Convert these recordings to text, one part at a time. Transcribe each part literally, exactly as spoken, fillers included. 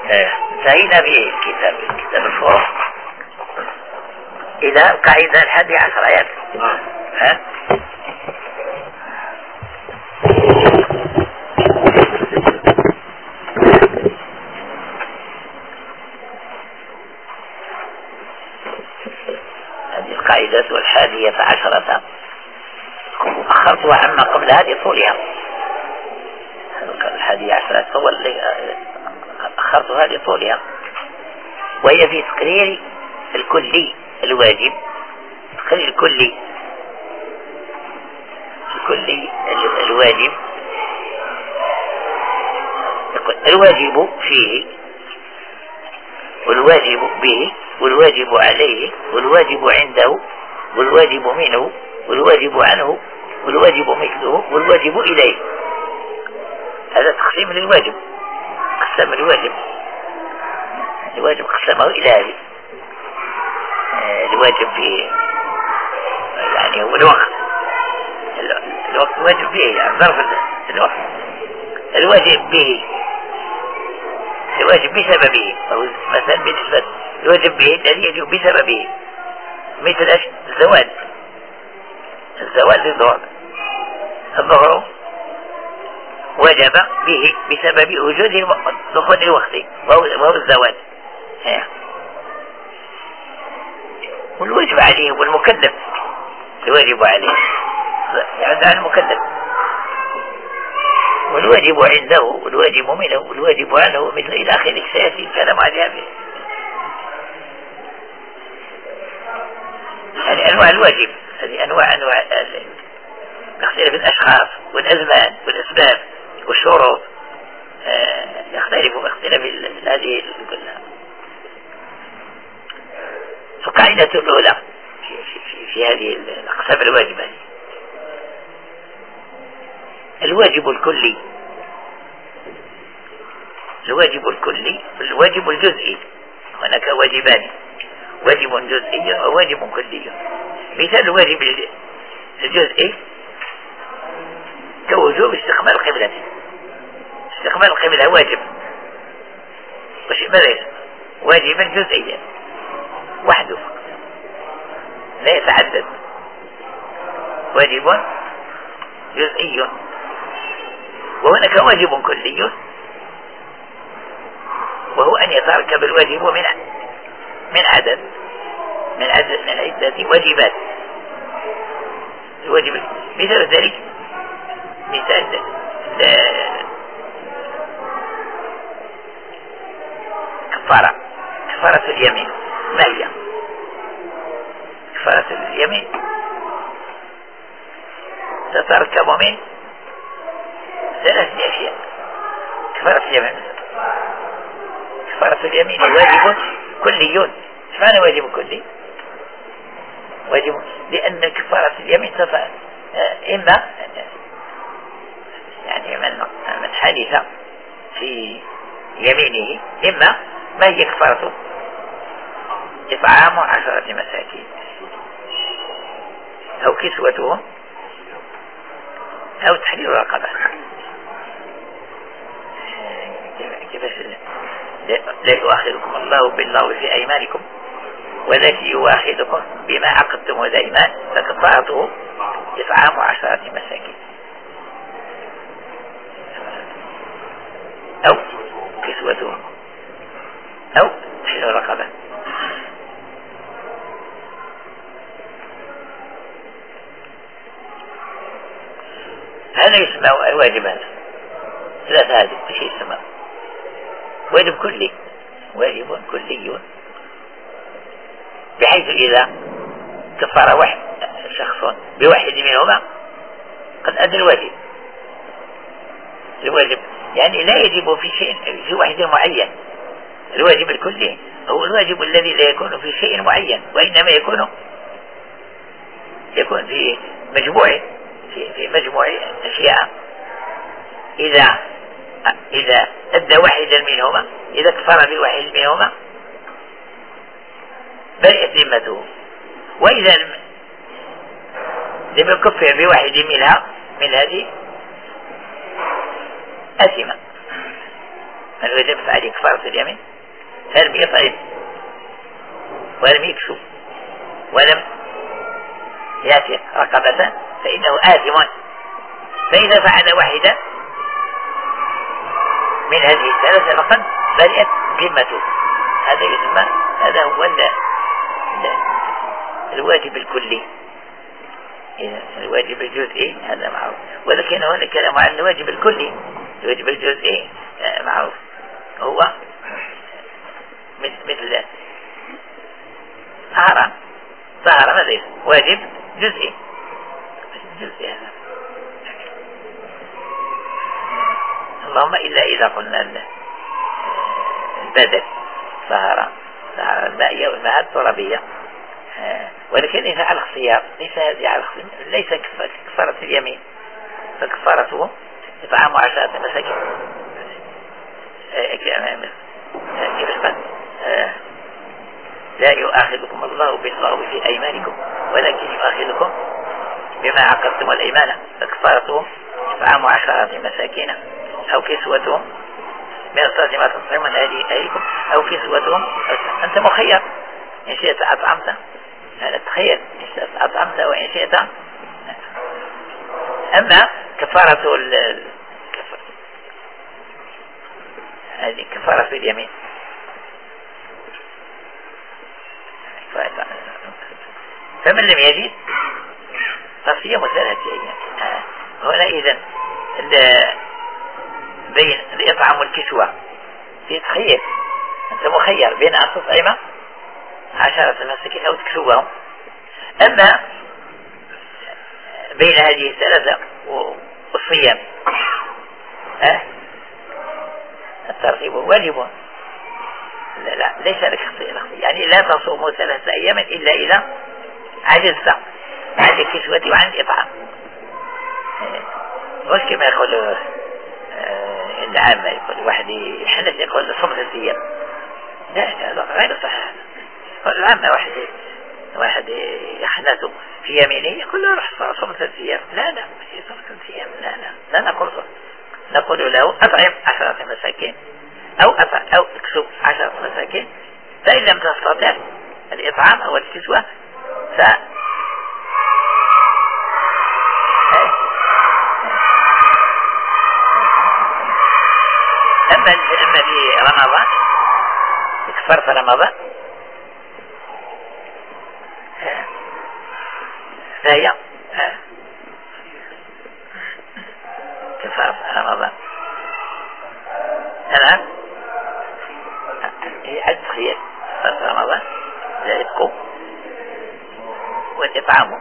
انتهينا بكتاب كتاب الفروع إلى القاعدة الحادية عشر آيات. ها هذه القاعدة الحادية عشرة أخرتها عما قبلها لطولها. الحادية عشرة هو أخرتها لطولها، وهي في تقرير الكلي الواجب، تقرير الكلي الكلي الواجب. الواجب فيه والواجب به والواجب عليه والواجب عنده والواجب منه والواجب عنه والواجب مثله والواجب إليه. هذا تقسيم للواجب، قسم الواجب الواجب قسمه إلى هذه. الواجب في يعني هو الوقت الوقت الواجب به يعني ظرف الوقت. الواجب به الواجب بسببه، أو مثلا بالنسبة الواجب به الذي يجب بسببه، مثل الزواج الزواج للظهر. الظهر وجب به بسبب وجود دخول الوقت وهو الزواج. والواجب عليه والمكلف الواجب عليه يعني عن المكلف، والواجب عنده والواجب منه والواجب عنه مثل إلى آخره. سيأتي الكلام عن هذه يعني أنواع الواجب. هذه أنواع أنواع تختلف الأشخاص والأزمان والأسباب والشروط، يختلف باختلاف هذه كلها. القاعدة الأولى في, في, في هذه الأقسام الواجبة الواجب الكلي الواجب الكلي والواجب الجزئي. هناك واجبان، واجب جزئي وواجب كلي. مثال الواجب الجزئي كوجوب استقبال القبلة. استقبال القبلة واجب، وشيء ماذا واجبا جزئيا وحده لا يتعدد، واجب جزئي. وهناك واجب كلي وهو أن يتركب الواجب من من عدد من عدد من عدة واجبات. الواجب مثال ذلك مثال كفارة كفارة اليمين. ما هي كفارة اليمين؟ تتركب من ثلاث أشياء. كفارة اليمين كفارة اليمين واجب كلي. ايش معنى واجب كلي؟ واجب لأن كفارة اليمين تفعل إما يعني من من حدث في يمينه، إما ما هي كفارته؟ إطعام عشرة مساكين أو كسوتهم أو تحرير رقبة. لا يؤاخذكم الله باللغو في أيمانكم ولكن يؤاخذكم بما عقدتم الأيمان فكفارته إطعام عشرة مساكين أو كسوتهم أو تحرير رقبة. هذا يسمى الواجب. هذا ثلاثة هذه شيء يسمى واجب كلي. واجب كلي بحيث إذا كفر واحد شخص بواحد منهما قد أدى الواجب. الواجب يعني لا يجب في شيء في واحد معين. الواجب الكلي هو الواجب الذي لا يكون في شيء معين، وإنما يكون يكون في مجموع في, في مجموع أشياء. إذا إذا أدى واحدا منهما، إذا كفر بواحد منهما برئت ذمته، وإذا لم يكفر بواحد منها من هذه أثم من وجبت عليه كفارة اليمين فلم يطعم ولم يكسو ولم يأتي رقبة فإنه آثم. فإذا فعل واحدة من هذه الثلاثة فقد برئت ذمته. هذا يسمى هذا هو الواجب الكلي. الواجب الجزئي هذا معروف، ولكن هنا كلام عن الواجب الكلي. الواجب الجزئي معروف هو مثل طهارة. طهارة ماذا يسمى؟ واجب جزئي. جزئي هذا اللهم إلا إذا قلنا البدل طهارة طهارة المائية والماء الترابية. ولكن إذا على الاختيار ليس هذه على الاختيار، ليس كفارة اليمين، فكفارته إطعام عشرة مساكين. كيف قال لا يؤاخذكم الله باللغو في أيمانكم ولكن يؤاخذكم بما عقدتم الأيمان، فكفارته إطعام عشرة مساكين أو كسوتهم من أصل ما تطعمون أهليكم أو كسوتهم. أنت مخير، إن شئت أطعمت، هذا تخير، إن شئت أطعمت وإن شئت. أما كفارة هذه كفارة في اليمين فمن لم يجد فصيام ثلاثة أيام. هنا إذن بين الإطعام والكسوة في تخير، أنت مخير بين أن تطعم عشرة مساكين أو تكسوهم. أما بين هذه الثلاثة والصيام أه؟ الترغيب واجب. لا, لا ليس لك اختيار، يعني لا تصوموا ثلاثة أيام إلا إذا عجزت عن الكسوة وعن الإطعام. مش كما يقول العامة، يقول واحد يحنث يقول صوم ثلاثة أيام. لا هذا غير صحيح. العامة واحد واحد يحنث في يمينه يقول له روح صوم ثلاثة أيام. لا لا مش صوم ثلاثة أيام. لا لا لا نقول صوم. نقول له أطعم عشرة مساكين أو أطعم أو اكسو عشرة مساكين. فإن لم تستطع الإطعام أو الكسوة ف أما أما في رمضان كفارة رمضان فهي كفارة رمضان. الآن هي عد خير كفارة رمضان لا يبقوا والإطعام.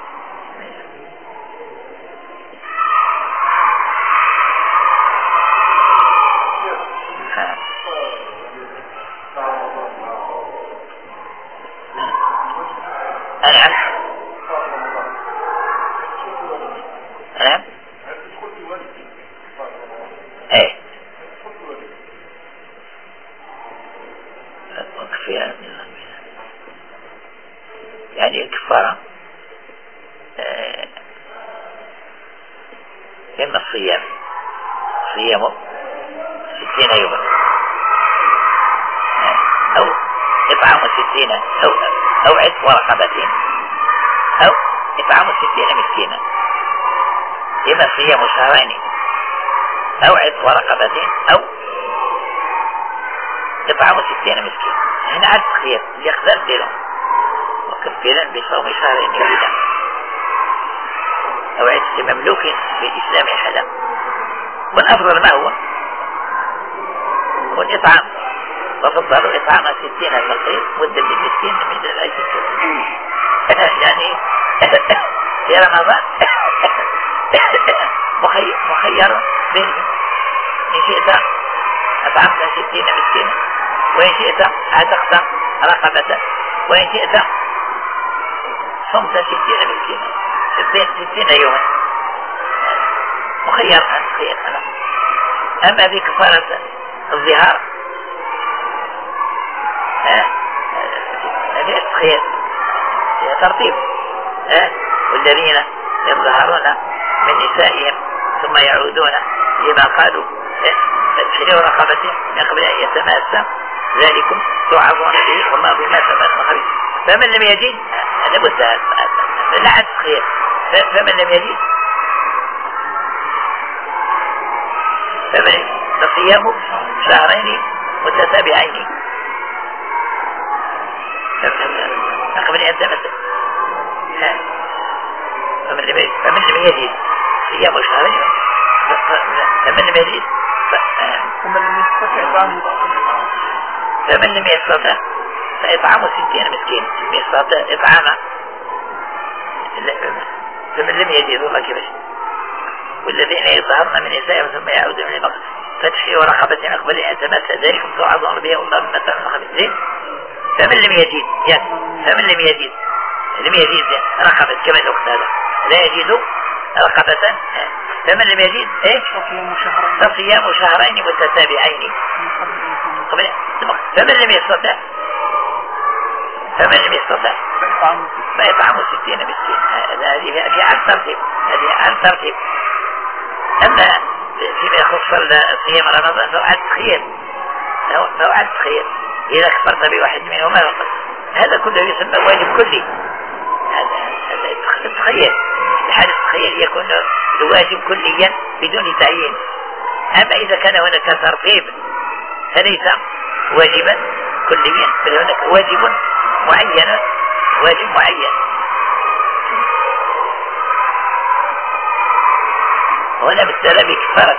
يعني الكفارة إما الصيام صيامه ستين يوما أو إطعام ستين أو أو عتق ورقبتين أو إطعام ستين مسكينا. إما صيام شهرين أو عتق ورقبتين أو إطعام ستين مسكين. هنا عاد خير يقدر ديرهم وكفلا بصوم شهرين يوميا أو عتق مملوك في الإسلام حلا. والأفضل ما هو والإطعام، وفضلوا إطعام ستين فقير مدة للمسكين من الأجل. يعني في رمضان مخير, مخير بين إن شئت أطعمت ستين مسكينا وإن شئت عتقت رقبة وإن شئت صمت ستين مسكينا ستين يوما. مخير أنت خير أنا. أما في كفارة الظهار هذا خير ترتيب. والذين يظهرون من نسائهم ثم يعودون لما قالوا فتحرير رقبة من قبل أن يتماسى ذلكم توعظون به وما بما تماسى خبيث. فمن لم يجد هذا بد لا عاد خير. فمن لم يجد فمن فصيام شهرين متتابعين قبل أن تمسك. فمن لم يجد فمن لم يجد صيام شهرين فمن لم يجد فمن لم يستطع فمن لم يستطع فإطعام ستين مسكين. لم يستطع إطعام فمن لم يجد والله كيفاش. والذين يظهرن من نسائهم ثم يعودون من المغرب فتحرير رقبة من قبل أن يتماسى ذلكم توعظون به والله بما تعملون خبير. فمن لم يجد يعني فمن لم يجد لم يجد رقبة كما الوقت هذا لا يجد رقبة. فمن لم يجد ايه فصيام شهرين متتابعين قبل. فمن لم يستطع فمن لم يستطع فيطعم ستين مسكين. هذه هذه عن ترتيب هذه عن ترتيب. أما فيما يخص صيام رمضان فهو عن تخيل فهو عن تخيل إذا كفرت بواحد منهما هذا كله يسمى واجب كلي. هذا تخيل الحال التخيل يكون الواجب كليا بدون تعيين. أما إذا كان هناك ترتيب فليس واجبا كليا بل هناك واجب معين واجب معين. وهنا بالتالي بكفارة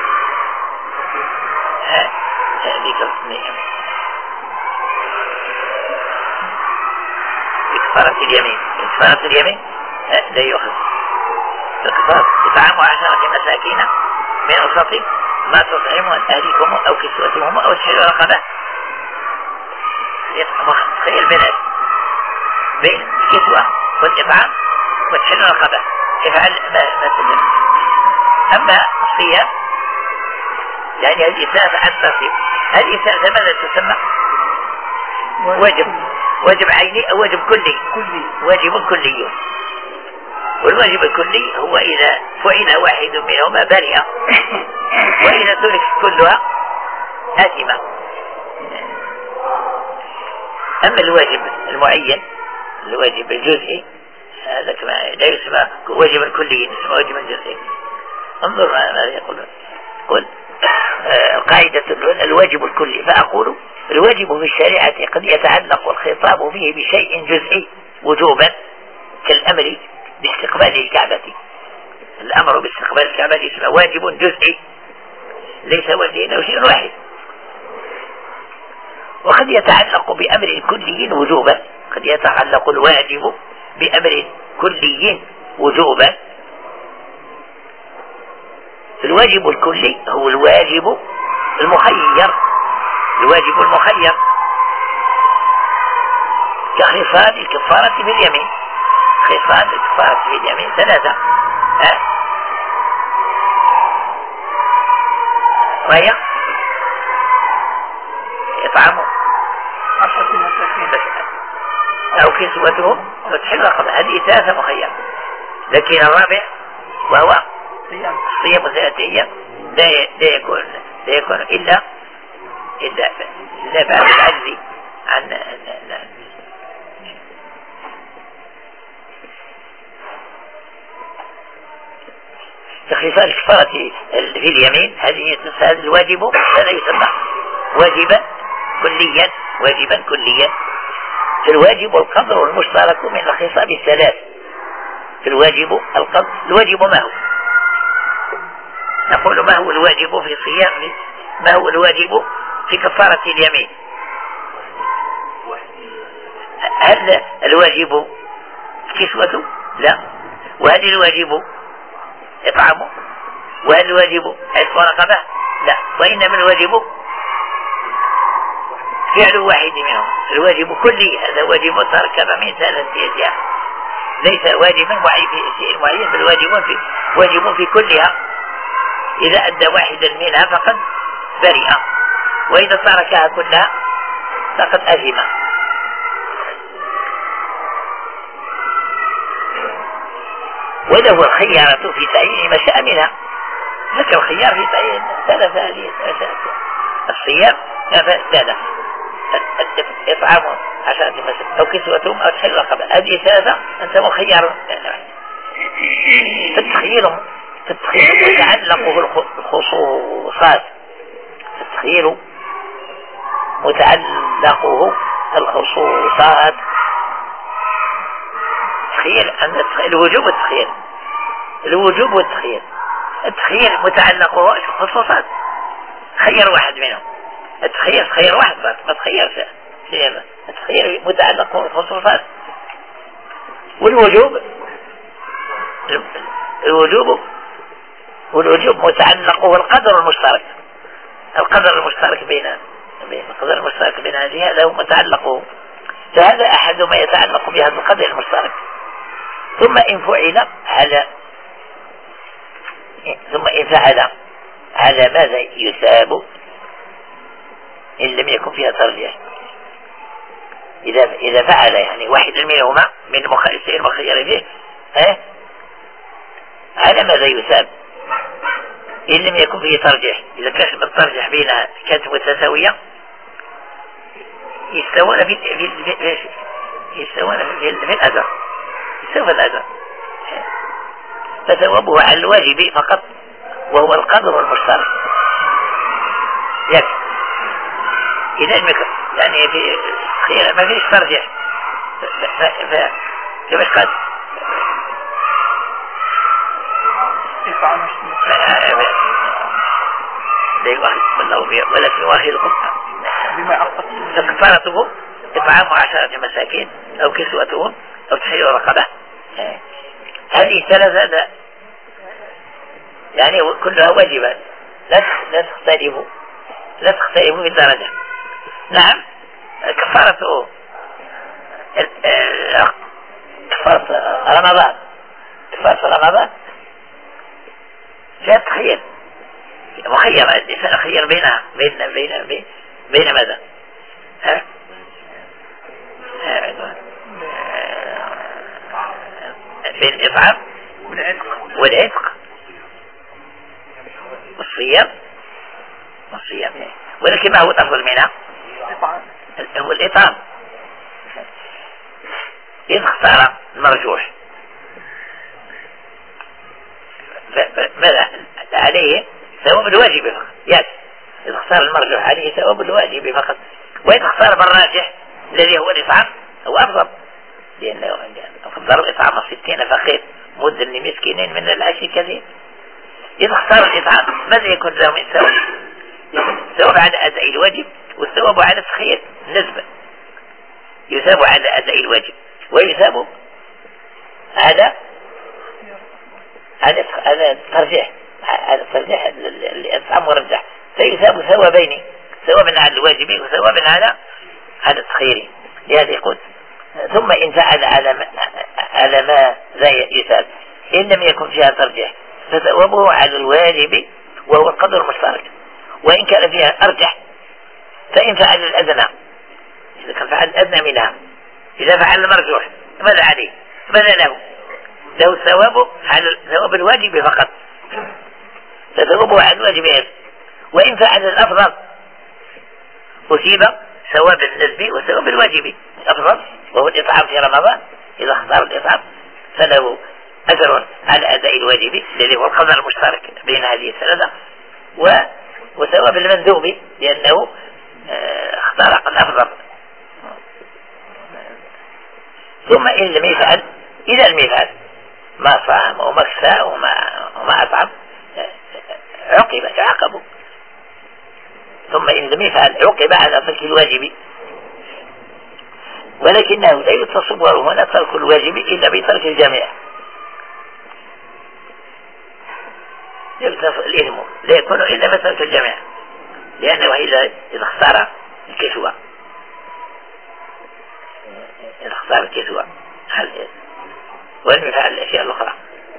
بكفارة اليمين. كفارة اليمين لا يؤخذ بكفارة إطعام عشرة مساكين من أوسط ما تطعمون أهليكم أو كسوتهم أو تحرير رقبة. تخيل بين بين الكسوة والإطعام وتحرير رقبة يفعل ما ما تجد. أما الصيام يعني هذه ثلاثة عن ترتيب. هذه ثلاثة ماذا تسمى؟ واجب واجب عيني أو واجب كلي؟ واجب كلي. والواجب الكلي هو إذا فعل واحد منهما برئ وإذا ترك كلها آثمة. أما الواجب المعين الواجب الجزئي هذا كما لا يسمى واجبا كليا يسمى واجبا جزئيا. انظر ماذا يقول. قل قاعدة الواجب الكلي فأقول الواجب في الشريعة قد يتعلق الخطاب به بشيء جزئي وجوبا كالأمر باستقبال الكعبة. الأمر باستقبال الكعبة يسمى واجب جزئي ليس واجب شيء واحد. وقد يتعلق بأمر كلي وجوبا قد يتعلق الواجب بأمر كلي وجوبا. الواجب الكلي هو الواجب المخير الواجب المخير كخصال الكفارة باليمين. خصال الكفارة باليمين ثلاثة ها وهي إطعام عشرة مساكين أو كسوتهم أو تحرير رقبة. هذه ثلاثة مخيرة. لكن الرابع وهو صيام ثلاثة أيام لا يكون لا يكون إلا إلا إلا بعد العجز عن تخفيف الكفارة في اليمين. هذه هذا الواجب هذا يسمى واجبا كليا واجبا كليا. الواجب القدر المشترك من الخصال الثلاث. الواجب القدر الواجب ما هو؟ نقول ما هو الواجب في صيام ما هو الواجب في كفارة اليمين؟ هل الواجب كسوة؟ لا. وهل الواجب إطعامه؟ وهل الواجب عتق رقبة؟ لا. وإنما الواجب فعل واحد منهم. الواجب كلي هذا واجب تركب من ثلاثة أشياء ليس واجبا معين في شيء معين بل واجب في واجب في كلها. إذا أدى واحدا منها فقد برئ وإذا تركها كلها فقد أثم. وله الخيارة في تعيين ما شاء منها. ذكر الخيار في تعيين ثلاثة هذه الصيام ثلاثة إطعام عشرة مساكين أو كسوتهم أو تحرير رقبة. هذه ثلاثة أنت مخير. فالتخيير فالتخيير يتعلق بالخصوصات. التخيير متعلقه الخصوصات. تخيل أن الوجوب والتخيل الوجوب والتخيل التخيل متعلقه الخصوصات. خير واحد منهم. التخيل خير واحد بس ما تخيرش. التخيل متعلقه الخصوصات. والوجوب الوجوب والوجوب متعلقه القدر المشترك. القدر المشترك بين بين القدر المشترك بين هذه هذا هو متعلقه. فهذا أحد ما يتعلق بهذا القدر المشترك. ثم إن فعل على ثم إن فعل على ماذا يثاب إن لم يكن فيها ترجيح. إذا إذا فعل يعني واحد منهما من المخير المخير فيه ها على ماذا يثاب إن لم يكن فيه ترجيح. إذا كان الترجيح بينها كانت متساوية يستوون في في يستوون في في الأجر يستوى الأجر. فثوابه على الواجب فقط وهو القدر المشترك يكفي. إذا يعني في خير ما فيش ترجيح. كيفاش قال ولكن واخذكم فكفارته إطعام عشرة مساكين أو كسوتهم أو تحرير رقبة. هذه ثلاثة يعني كلها واجبات لا لا تختلفوا لا تختلفوا في الدرجة. نعم كفارته كفارة رمضان كفارة رمضان فيها تخير مخير. الإنسان خير بينها بين بين بين, بين ماذا؟ ها؟ بين الإطعام والعتق والصيام والصيام. ولكن ما هو الأفضل منها؟ هو الإطعام. إذا اختار المرجوح ماذا عليه؟ ثواب الواجب فقط. يس إذا اختار المرجوح عليه ثواب الواجب فقط. وإذا اختار بالراجح الذي هو الإطعام هو أفضل لأنه أفضل الإطعام ستين فقير مد لمسكينين من العيش كثير. إذا اختار الإطعام ماذا يكون له من ثواب؟ ثواب على أداء الواجب والثواب على تخيير نسبة. يثاب على أداء الواجب ويثاب على هذا هذا الترجيح هذا الترجيح الإطعام مرجح فيثاب ثوابين ثوابا على الواجب وثوابا على هذا التخيير. لهذا يقول ثم إن فعل على ما على ما لا يثاب إن لم يكن فيها ترجيح فثوابه على الواجب وهو القدر المشترك. وإن كان فيها أرجح فإن فعل الأدنى إذا كان فعل الأدنى منها إذا فعل المرجوح ماذا عليه؟ ماذا له؟ له الثواب على ثواب الواجب فقط فثوابه على الواجب. وإن فعل الأفضل أصيب ثواب النسبي وثواب الواجب أفضل وهو الإطعام في رمضان. إذا اختار الإطعام فله أجر على أداء الواجب الذي هو القدر المشترك بين هذه الثلاثة وثواب المندوب لأنه اختار الأفضل. ثم إن لم يفعل إذا لم يفعل ما صام وما كسى وما, وما أطعم عقب يعاقب. ثم إن لم يفعل عقب على ترك الواجب ولكنه لا يتصور هنا ترك الواجب إلا بترك الجميع. الإثم لا يكون إلا بترك الجميع لأنه إذا إذا اختار الكسوة إذا اختار الكسوة ولم يفعل الأشياء الأخرى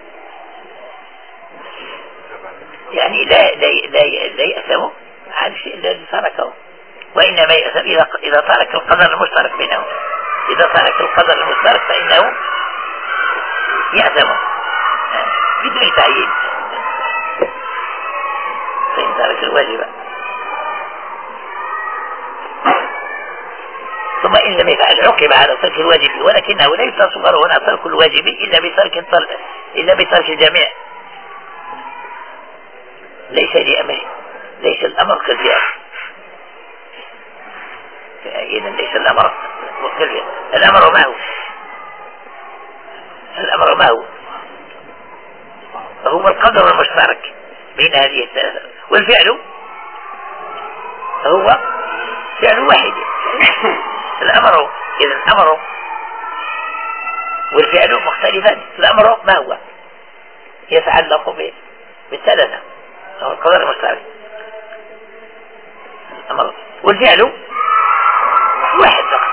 يعني لا لا لا, لا يأثم على الشيء الذي تركه وإنما يأثم إذا إذا ترك القدر المشترك بينهم. إذا ترك القدر المشترك فإنه يأثم بدون تعيين. ترك الواجب. ثم إن لم يفعل عقب على ترك الواجب، ولكنه لا يتصور هنا ترك الواجب إلا بترك الطرق إلا بترك الجميع، ليس لأمر، ليس الأمر كالفعل. إذا ليس الأمر كالفعل، الأمر ما هو؟ الأمر ما هو؟ هو القدر المشترك بين هذه الثلاثة، والفعل هو فعل واحد. الأمر إذا الأمر والفعل مختلفان. الأمر ما هو؟ يتعلق بالثلاثة، هو القدر المشترك. الأمر والفعل واحد فقط،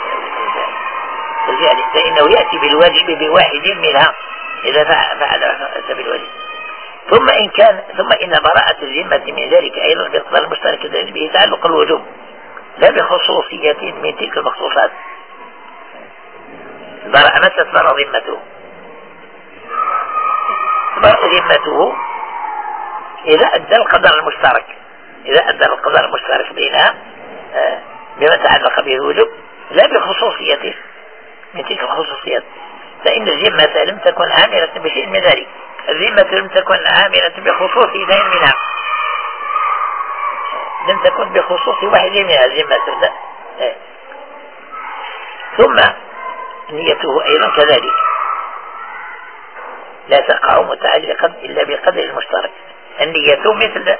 الفعل فإنه يأتي بالواجب بواحد منها إذا فعل بالواجب. ثم إن كان ثم إن براءة الذمة من ذلك أيضا بالقدر المشترك الذي به تعلق الوجوب لا بخصوصية من تلك المخصوصات. برأ متى تبرأ ذمته؟ تبرأ ذمته إذا أدى القدر المشترك، إذا أدى القدر المشترك بينها بما تعلق به الوجوب لا بخصوصيته من تلك الخصوصيات. فإن الذمة لم تكن عاملة بشيء من ذلك، الذمة لم تكن عاملة بخصوص اثنين منها، لم تكن بخصوص واحد منها الذمة. لا. ثم نيته أيضا كذلك لا تقع متعلقا إلا بقدر المشترك. النية مثل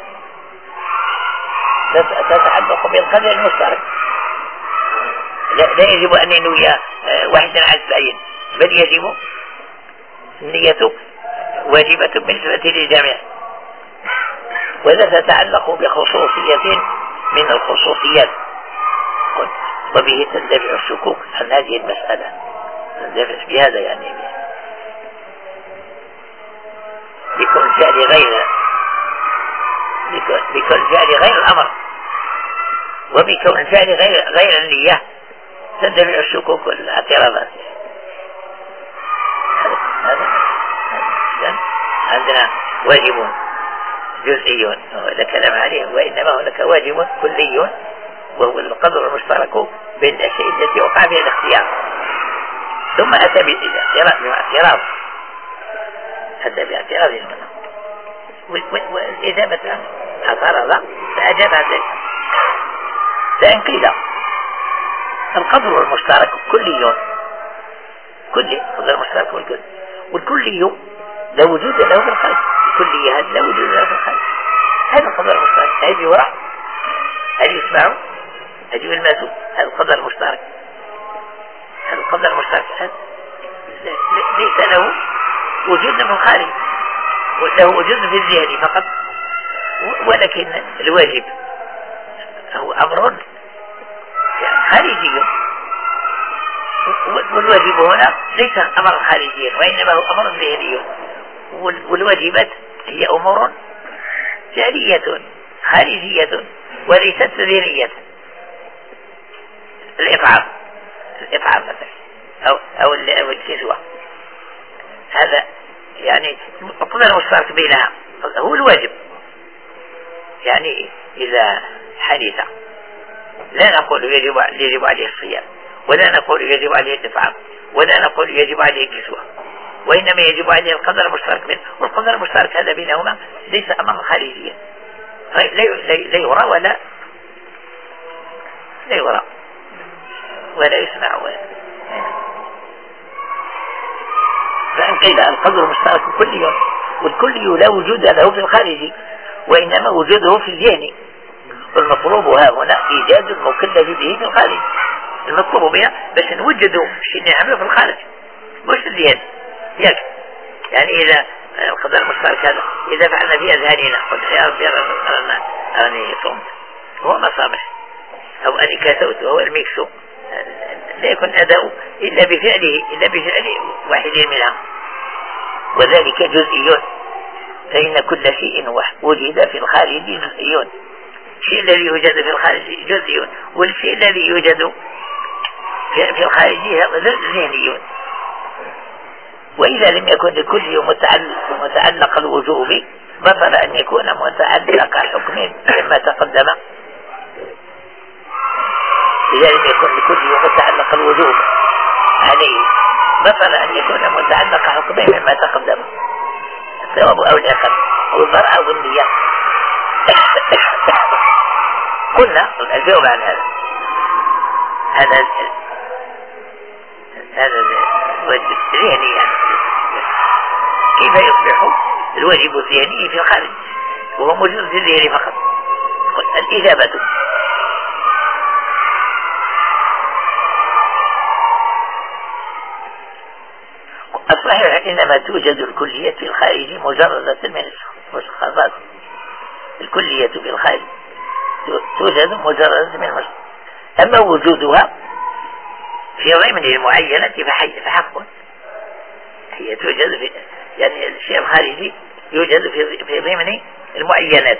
تتعلق بالقدر المشترك، لا, لا يجب أن ينوي واحدا على السعيد، بل يجب النية واجبة بالنسبة للجميع، ولا تتعلق بخصوصية من الخصوصيات، وبه تندفع الشكوك عن هذه المسألة. تندفع بهذا يعني بكون فعل غير بكون فعل غير الأمر، وبكون فعل غير غير النية تندفع الشكوك والاعتراضات. عندنا واجب جزئي ولا كلام عليه، وإنما هناك واجب كلي وهو القدر المشترك بين الأشياء التي وقع فيها الاختيار. ثم أتى بالاعتراض، أتى باعتراض منه والإجابة اعترض فأجاب ذلك. فإن قيل القدر المشترك كلي، كلي القدر المشترك والكل، والكلي لا وجود له في الخارج، الكلية هذا لا وجود له في الخارج، هذا القدر المشترك، هذه وراء، هل يسمع، هل يلمس، هذا القدر المشترك، هذا القدر المشترك ليس له وجود في الخارج، له وجود في الذهن فقط. ولكن الواجب هو أمر خارجي، والواجب هنا ليس أمر خارجي وإنما هو أمر ذهني، والواجبات هي أمور فعلية خارجية وليست ذهنية. الإطعام الإطعام مثلا أو أو الكسوة، هذا يعني القدر المشترك بينها هو الواجب. يعني إذا حدث لا نقول يجب يجب عليه الصيام، ولا نقول يجب عليه الإطعام، ولا نقول يجب عليه الكسوة، وإنما يجب عليه القدر المشترك بينه، والقدر المشترك هذا بينهما ليس أمرا خارجيا لا يرى ولا لا يرى ولا يسمع ولا. فإن قيل القدر المشترك كلي، والكلي لا وجود له في الخارج وإنما وجوده في الذهن، والمطلوب ها هنا إيجاد المكلف به في الخارج. المطلوب بها باش نوجدوا شيء نعمله في الخارج مش الذهن. ياك يعني إذا القدر المشترك هذا إذا فعلنا في أذهاننا قلت يا ربي أنا أني صمت هو ما صامح، أو أني كسوت وهو الميكسو، لا يكون أداء إلا بفعله إلا بفعل واحد منها، وذلك جزئي، فإن كل شيء وجد في الخارج جزئي. الشيء الذي يوجد في الخارج جزئي، والشيء الذي يوجد في الخارج هذا ذهني. وإذا لم يكن لكل متعلق, متعلق الوجوب بطل أن يكون متعلق حكم مما تقدم إذا لم يكن لكل متعلق الوجوب عليه، بطل أن يكون متعلق حكم مما تقدم الثواب أو العقاب أو البراءة أو النية. قلنا الجواب عن هذا هذا هذا الواجب الذهني، يعني كيف يصبح الواجب الذهني في الخارج وهو موجود في الذهن فقط؟ الإجابة الصحيح إنما توجد الكلية في الخارج مجردة من المشخصات. الكلية في الخارج توجد مجردة من المشخصات، أما وجودها في ضمن المعينة فحق. هي توجد في يعني الشيء الخارجي يوجد في في ضمن المعينات.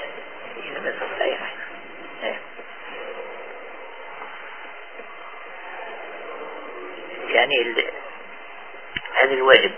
يعني هذا الواجب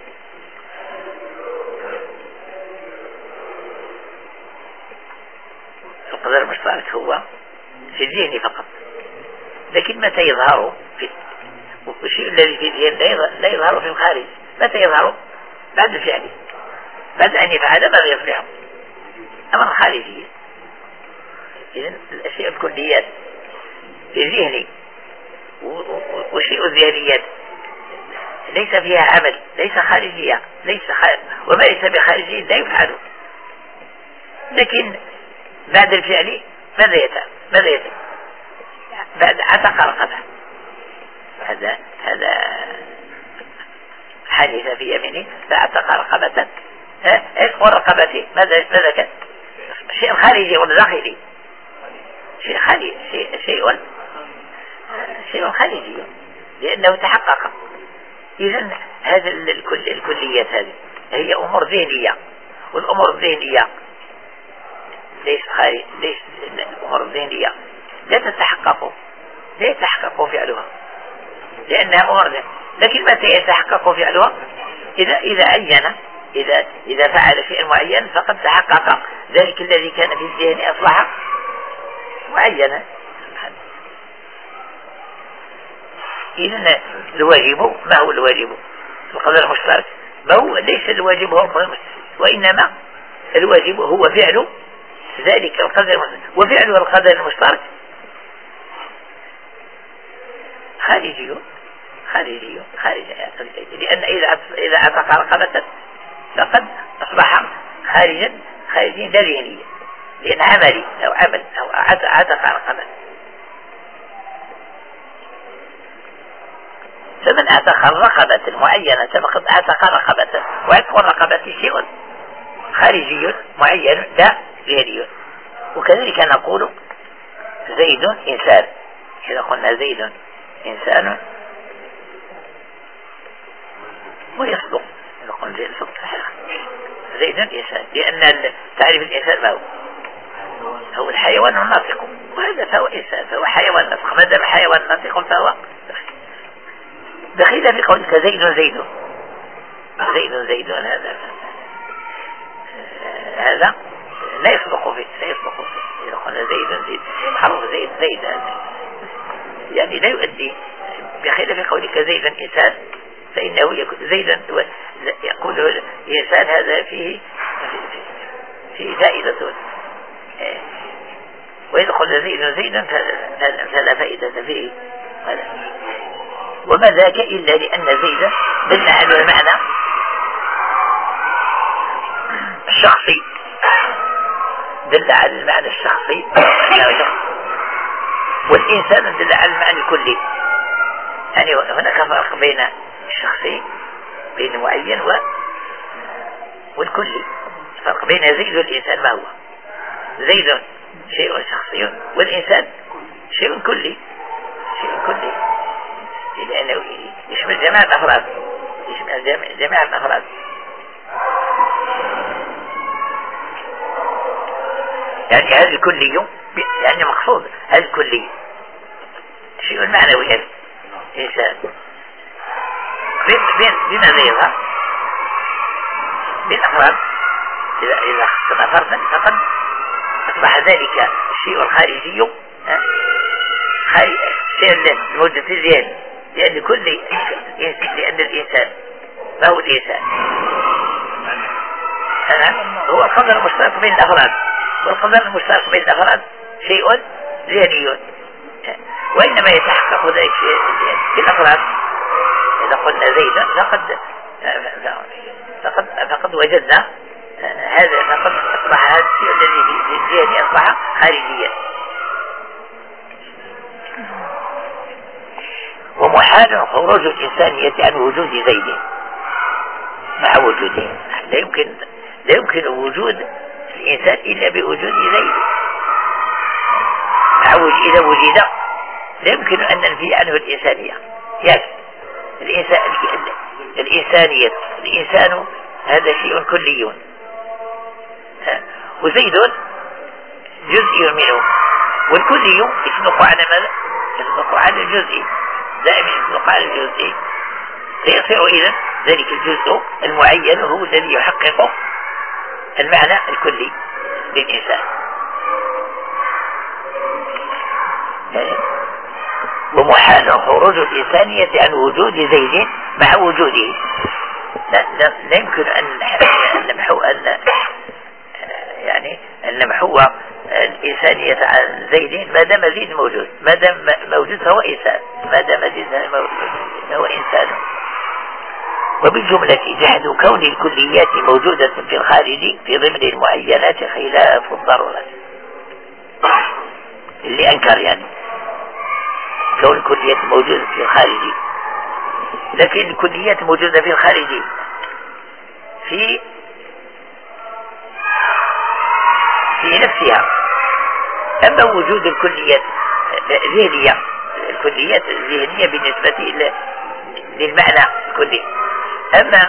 القدر المشترك هو في الذهن فقط، لكن متى يظهر في الشيء الذي في الذهن لا يظهر في الخارج؟ متى يظهر؟ بعد الفعل، بعد أن يفعل ماذا يصبح أمر خارجي. إذن الأشياء الكليات في الذهن وشيء الذهنيات ليس فيها عمل، ليس خارجية، ليس خارج، وما ليس بخارجي لا يفعل، لكن بعد الفعل ماذا يتم؟ ماذا يتم؟ بعد عتق رقبة، هذا هذا حديث في يمينه فعتق رقبة، عتق رقبته ماذا ماذا كان؟ شيء خارجي وداخلي، شيء خارجي، شيء شيء شيء خارجي لأنه تحقق. إذن هذا الكل الكليات هذه هي أمور ذهنية، والأمور الذهنية ليس خارج، ليس الأمور الذهنية لا تتحقق لا يتحقق فعلها لأنها أمور ذهنية. لكن متى يتحقق فعلها؟ إذا إذا عين إذا إذا فعل شيء معين فقد تحقق ذلك الذي كان في الذهن أصبح معينا. إذن الواجب ما هو الواجب؟ القدر المشترك ما هو ليس الواجب هو القدر المشترك، وإنما الواجب هو فعل ذلك القدر المشترك، وفعل القدر المشترك خارجي خارجي خارجي لأن إذا إذا أعتق رقبة فقد أصبح خارجا خارجيا لا ذهنيا، لأن عملي أو عمل أو أعتق رقبة. فمن اعتق الرقبة المعينة فقد اعتق رقبة، وعتق الرقبة شيء خارجي معين لا ذهني. وكذلك نقول زيد إنسان، إذا قلنا زيد إنسان ويصدق، إذا قلنا زيد صدق زيد إنسان، لأن تعريف الإنسان ما هو؟ هو الحيوان الناطق، وهذا فهو إنسان، فهو حيوان ناطق، ما دام حيوان ناطق فهو دخيل في قولك زيد زيد زيد زيد هذا هذا لا يصدق فيه، لا يصدق فيه. إذا قلنا زيد زيد حرف زيد زيد يعني لا يؤدي، بخلاف في قولك زيد إنسان فإنه يكون زيدا يقول إنسان هذا فيه فيه فائدة، وإذا قلنا زيد زيدا فلا فائدة فيه. وما ذاك إلا لأن زيدا دل على المعنى الشخصي، دل على المعنى الشخصي والإنسان دل على المعنى الكلي. يعني هناك فرق بين الشخصي بين المعين و والكلي. فرق بين زيد والإنسان ما هو؟ زيد شيء شخصي والإنسان شيء كلي، شيء كلي لأنه يشمل جميع الأفراد، يشمل جميع الأفراد. يعني هذا الكلي يعني مقصود هذا الكلي شيء معنوي، هذا إنسان بين بين بماذا يظهر؟ بالأفراد إذا إذا خصنا فردا فقد أصبح ذلك الشيء الخارجي شيء موجود في الذهن، لأن كل لأن الإنسان ما هو الإنسان هو القدر المشترك بين الأفراد، والقدر المشترك بين الأفراد شيء ذهني، وإنما يتحقق ذلك في الأفراد. إذا قلنا زيدا فقد فقد فقد وجدنا هذا، فقد أصبح هذا الشيء الذي في الذهن أصبح خارجيا. ومحال خروج الإنسانية عن وجود زيد مع وجوده، لا يمكن لا يمكن وجود الإنسان إلا بوجود زيد. إذا وجد لا يمكن أن ننفي عنه الإنسانية. يعني الإنسان الإنسانية الإنسان هذا شيء كلي، وزيد جزء منه، والكلي يطلق على ماذا؟ يطلق على الجزء، دائما يطلق على الجزء، فيصير إذن ذلك الجزء المعين هو الذي يحقق المعنى الكلي للإنسان. ومحال خروج الإنسانية عن وجود زيد مع وجوده، لا, لا, لا يمكن أن نمحو أن يعني أن نمحو الإنسانية عن زيد ما دام زيد موجود، ما دام موجود فهو إنسان، ما دام زيد فهو إنسان. وبالجملة جحد كون الكليات موجودة في الخارج في ضمن المعينات خلاف الضرورة. اللي أنكر يعني كون الكليات موجودة في الخارج، لكن الكليات موجودة في الخارج في في نفسها. أما وجود الكليات الذهنية، الكليات الذهنية بالنسبة للمعنى الكلي، أما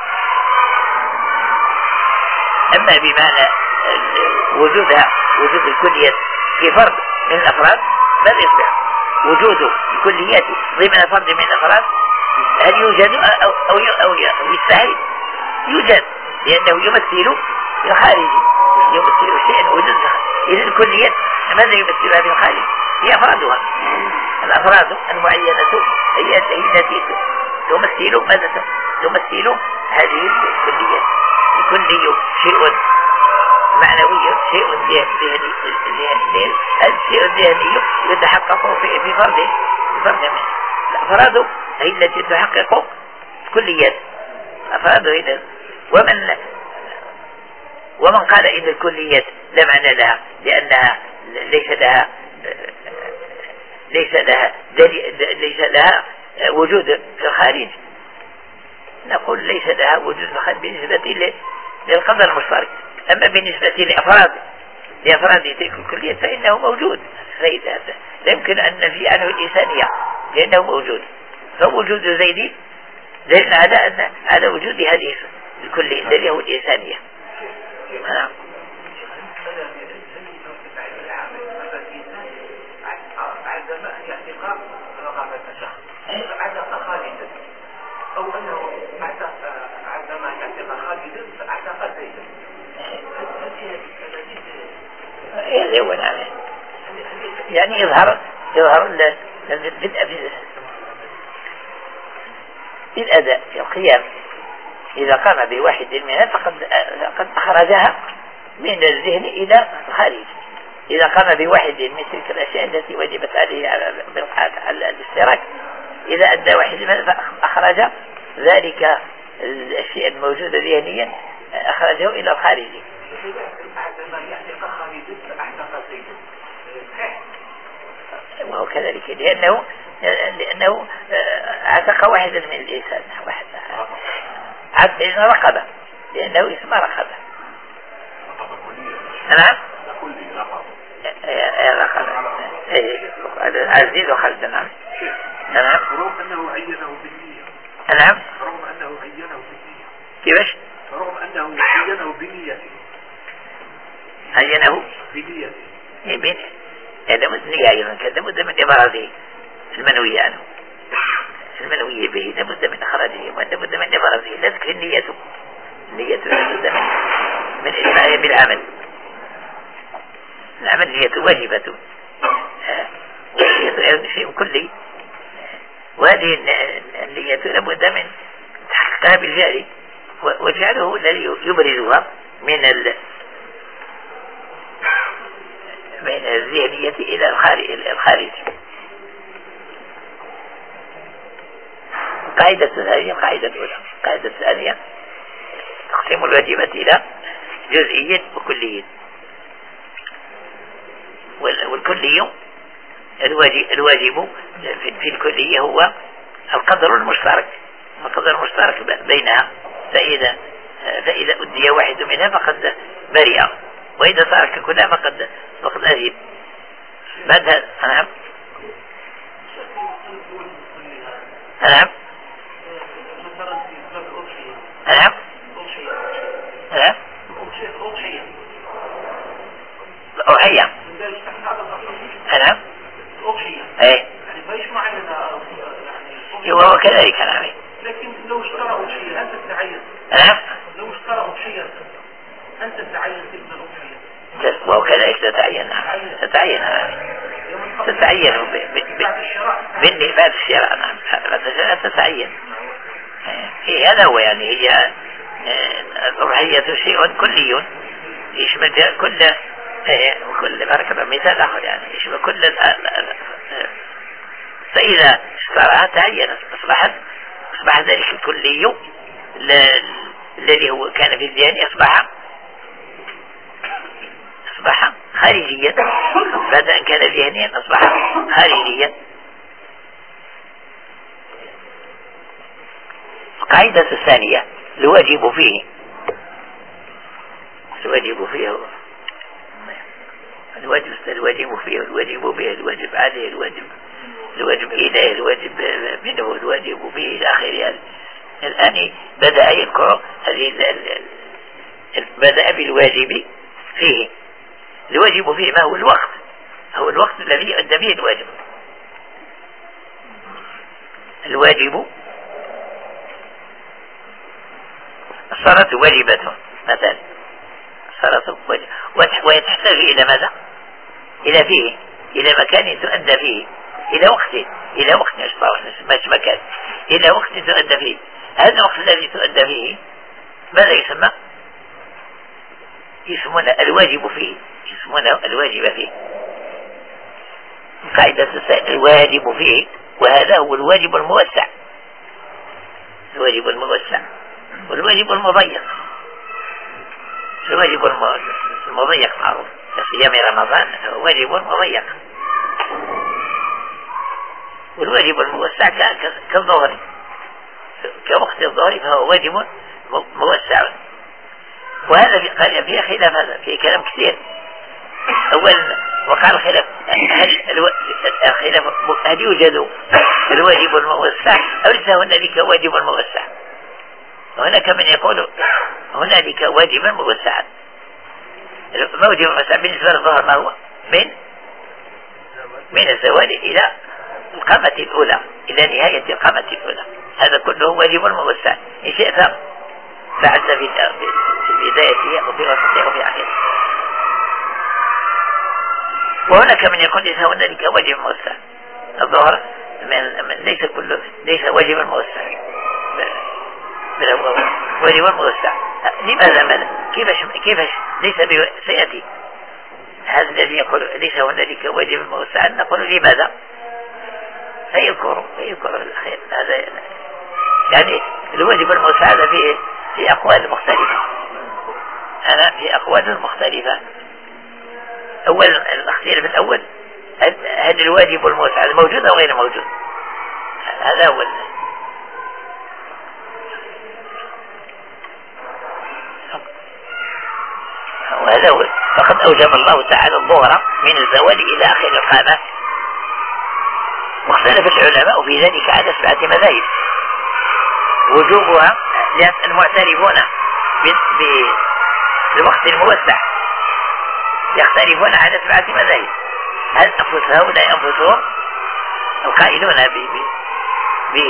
أما بمعنى وجودها وجود الكليات في فرد من الأفراد ماذا يصبح؟ وجود الكليات ضمن فرد من الأفراد هل يوجد أو, أو, أو يستحيل؟ يوجد، لأنه يمثل الخارج، يمثل شيئا وجود. إذا الكليات ماذا يمثلها في الخارج؟ هي أفرادها، الأفراد المعينة هي التي تمثل ماذا؟ تمثل هذه الكليات. الكلي شيء معنوي، شيء ذهني، الشيء الذهني يتحقق في في فرد فرد منه. الأفراد هي التي تحقق الكليات، الأفراد هي. ومن ومن قال إن الكليات لا معنى لها لأنها ليس لها ليس لها ليس لها وجود في الخارج، نقول ليس لها وجود في الخارج بالنسبة للقدر المشترك. أما بالنسبة لأفراد لأفراد تلك الكلية فإنه موجود، لا يمكن أن ننفي عنه الإنسانية لأنه موجود. فوجود زيد دليل على أن على وجود هذه الكلية الذي هو الإنسانية. نعم. أو أنه عندما يعتقد خالدا فاعتقد زيدا. يعني يظهر يظهر البدء في الأداء في القيام. إذا قام بواحد منها فقد قد أخرجها من الذهن إلى الخارج. إذا قام بواحد من تلك الأشياء التي وجبت عليه على الاشتراك، إذا أدى واحد منها فأخرج ذلك الشيء الموجود ذهنيا، أخرجه إلى الخارج. وهو كذلك لأنه لأنه اعتق واحدا من الإنسان، واحد عبد رقبة، لأنه اسمه رقبة. نعم رقبة عزيز وخالد. نعم نعم. رغم أنه عينه بالنية. نعم. رغم أنه عينه بالنية. كيفاش؟ رغم أنه عينه بنيته. عينه بنيته. إيه بنية. هذا مدنية أيضا، كذا بد من إبرازه المنوية عنه، المنوية به لابد من إخراجه ولابد من إبرازه. لا تكفي النية، النية لابد من من إجماعها بالعمل. العمل نية واجبة، والنية شيء كلي، وهذه النية لابد من تحقيقها بالجاري، وجعله الذي يبرزها من ال من الذهنية إلى الخارج. القاعدة الثانية القاعدة الأولى القاعدة الثانية تقسيم الواجبات إلى جزئية وكلية. والكلي الواجب, الواجب في الكلية هو القدر المشترك القدر المشترك بينها، فإذا فإذا أدي واحد منها فقد برئ، وإذا ترك كلها فقد فقد أذيب. ماذا؟ نعم نعم نعم نعم أضحية نعم ايه هو كذلك. نعم لكن لو اشترى أضحية أنت تتعين. نعم لو اشترى أضحية أنت تتعين تلك الأضحية. وهو كذلك تتعين. تتعين تتعين بعد الشراء. نعم بعد الشراء تتعين. هي هذا هو يعني هي الأضحية شيء كلي يشمل كل وكل بارك الله مثال آخر يعني يشمل كل فإذا اشتراها تعينت أصبحت أصبح ذلك الكلي الذي هو كان في الذهن أصبح أصبح خارجيا، بعد أن كان ذهنيا أصبح خارجيا. القاعدة الثانية الواجب فيه الواجب فيه الواجب الواجب فيه الواجب به الواجب عليه الواجب الواجب إليه الواجب منه الواجب به إلى آخره. الآن بدأ يذكر هذه بدأ بالواجب فيه. الواجب فيه ما هو الوقت هو الوقت الذي يؤدى به الواجب. الواجب الصلاة واجبة مثلا الصلاة واجبة، وتحتاج إلى ماذا؟ إلى فيه إلى مكان تؤدى فيه، إلى وقت إلى وقت مش مكان إلى وقت تؤدى فيه. هذا الوقت الذي تؤدى فيه ماذا يسمى؟ يسمونه الواجب فيه يسمونه الواجب فيه. قاعدة الواجب فيه، وهذا هو الواجب الموسع الواجب الموسع والواجب المضيق. الواجب المضيق معروف كصيام رمضان هو واجب مضيق، والواجب الموسع كالظهر كوقت الظهر فهو واجب موسع. وهذا في فيه خلاف، هذا في كلام كثير. أولا وقال الخلاف هل الخلاف هل يوجد الواجب الموسع أو ليس هنالك واجب موسع؟ وهناك من يقول هنالك واجب موسع. الواجب الموسع بالنسبة للظهر ما هو؟ من من الزوال إلى القامة الأولى إلى نهاية القامة الأولى، هذا كله واجب موسع. إن شئت فعلت في بدايته وفي وسطه وفي آخره. وهناك من يقول ليس هنالك واجب موسع. الظهر من ليس كله ليس واجب موسع بل هو واجب موسع. لماذا ماذا كيفاش كيفاش ليس سيأتي هذا الذي يقول ليس هنالك واجب موسع، نقول لماذا؟ فيذكر فيذكر الخير. هذا يعني الواجب الموسع هذا فيه في أقوال مختلفة. أنا في أقوال مختلفة. أولا الاختلاف الأول هل الواجب الموسع موجود أو غير موجود؟ هذا أول. وهذا أول. فقد أوجب الله تعالى الظهر من الزوال إلى آخر القامة. واختلف العلماء في ذلك على سبعة مذاهب وجوبها المعترفون بالوقت الموسع يختلفون على سبعة مذاهب. هل أنفس هؤلاء أنفسهم القائلون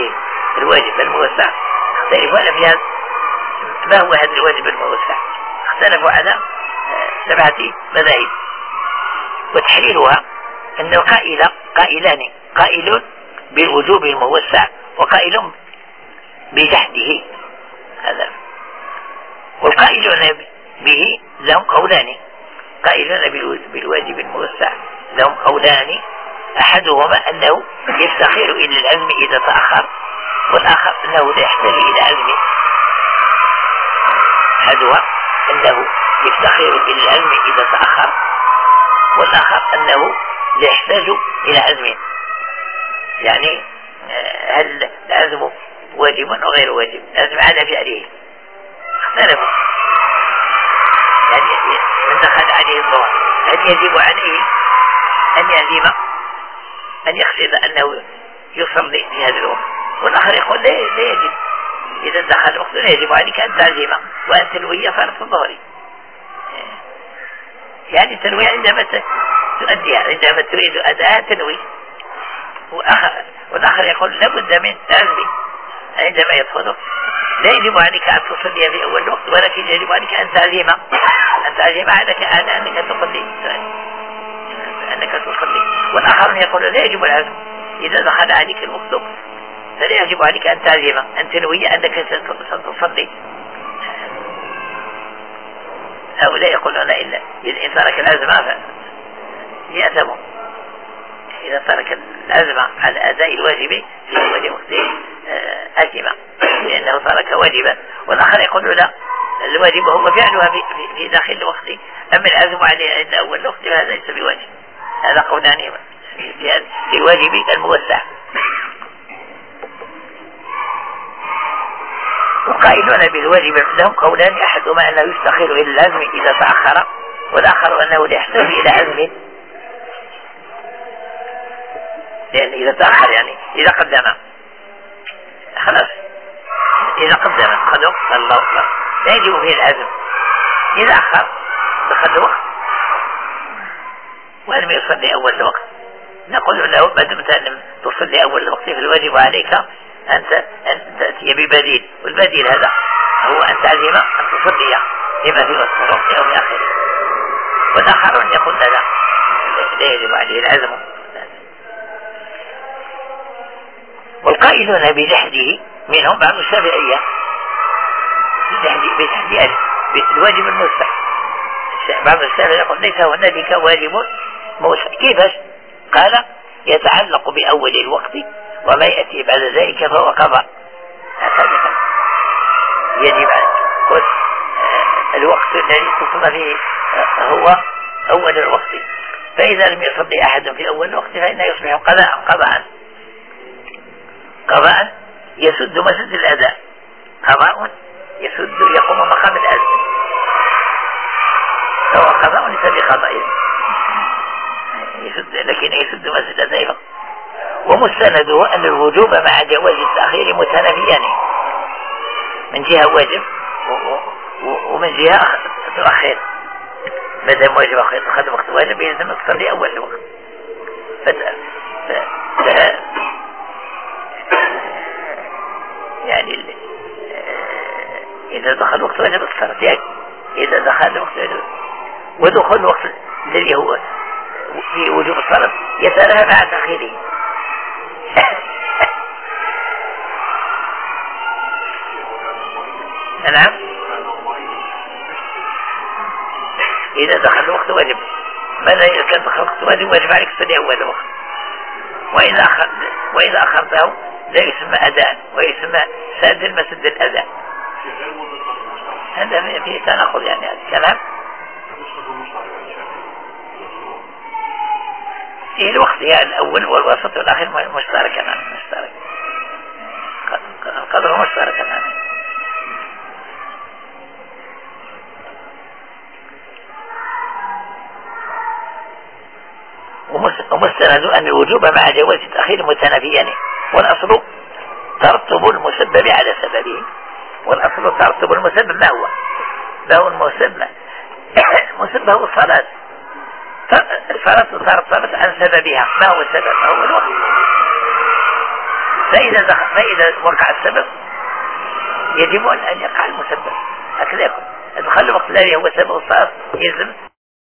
بالواجب الموسع يختلفون في هذا ما هو هذا الواجب الموسع؟ اختلفوا على سبعة مذاهب، وتحليلها أن القائل قائلان، قائل بالوجوب الموسع وقائل بجحده، هذا. والقائلون به لهم قولان، قائلون بالواجب الموسع لهم قولان، أحدهما أنه يفتخر إلى العزم إذا تأخر، والآخر أنه لا يحتاج إلى عزم. أحدها أنه يفتخر إلى العزم إذا تأخر، والآخر أنه لا يحتاج إلى عزم. يعني هل العزم واجب أو غير واجب؟ العزم على فعله اختلفوا، يعني من دخل عليه الظهر هل يجب عليه أن يعزم، أن يقصد أنه يصلي في هذا الوقت؟ والآخر يقول لا, لا يجب، إذا دخل الوقت لا يجب عليك أن تعزم وأن تنوي صلاة الظهر. يعني تنوي عندما تؤديها، عندما تريد أداءها تنوي. والآخر يقول لابد من عزم عندما يدخل، لا يجب عليك أن تصلي في أول وقت، ولكن يجب عليك أن تعزم أن تعزم على أنك تصلي أنك تصلي. والآخر يقول لا يجب العزم، إذا دخل عليك الوقت فلا يجب عليك أن تعزم، أن تنوي أنك ستصلي. هؤلاء يقولون إلا إن ترك العزم يأثم، إذا ترك العزم على أداء الواجب في أول وقته آثم لأنه ترك واجبا. والآخر يقول لا، الواجب هو فعلها في داخل الوقت، أما العزم عليه عند أول وقت فهذا ليس بواجب. هذا قولان في الواجب الموسع. وقائلون بالواجب لهم قولان، أحدهما أنه يفتخر إلى العزم إذا تأخر، والآخر أنه لا يحتاج إلى عزم، لأن إذا تأخر يعني إذا قدم خلاص، إذا قدم قدم الله أكبر لا يجب فيه العزم. إذا أخر دخل الوقت ولم يصلي أول الوقت نقول له ما دمت لم تصلي أول الوقت فالواجب عليك أن تأتي ببديل، والبديل هذا هو أن تعزم أن تصلي إما في وسط الوقت أو في آخره. والآخرون يقول لا لا يجب عليه العزم. والقائلون بجحده منهم بعض الشافعية بجحد الواجب الموسع. بعض الشافعية يقول ليس هنالك واجب موسع. كيفاش؟ قال يتعلق بأول الوقت وما يأتي بعد ذلك فهو قضاء. هكذا يجب على الوقت الذي تصل فيه هو أول الوقت، فإذا لم يصلي أحد في أول الوقت فإنه يصبح قضاء قضاء قضاء يسد مسد الأداء، قضاء يسد يقوم مقام الأداء، فهو قضاء ليس بقضاء يسد، لكن يسد مسد الأداء. ومستنده أن الوجوب مع جواز التأخير متنافيان، من جهة واجب ومن جهة تؤخر. ما دام واجب أخذ وقت واجب يلزم تصلي أول الوقت. يعني إذا دخل وقت واجب الصلاة، يعني إذا دخل وقت واجب، ودخول الوقت الذي هو في وجوب الصلاة يتنافى مع تأخيره. نعم، إذا دخل الوقت واجب. ماذا إذا كان دخل الوقت واجب واجب عليك تصلي أول الوقت، وإذا أخر وإذا أخرته لا يسمى أداء ويسمى سد المسد الأداء. هذا فيه تناقض يعني هذا الكلام. في الوقت يعني الأول والوسط والآخر مشتركا مشترك القدر مشتركا. ومستند أن الوجوب مع جواز التأخير متنافيان، والأصل ترتب المسبب على سببه. والأصل ترتب المسبب ما هو؟ ما هو المسبب؟ المسبب هو الصلاة. الصلاة ترتبط عن سببها. ما هو السبب؟ ما هو الوقت. فإذا, دخل فإذا وقع السبب يجب أن يقع المسبب. هكذا يكون. دخل الوقت الذي هو سبب الصرف يلزم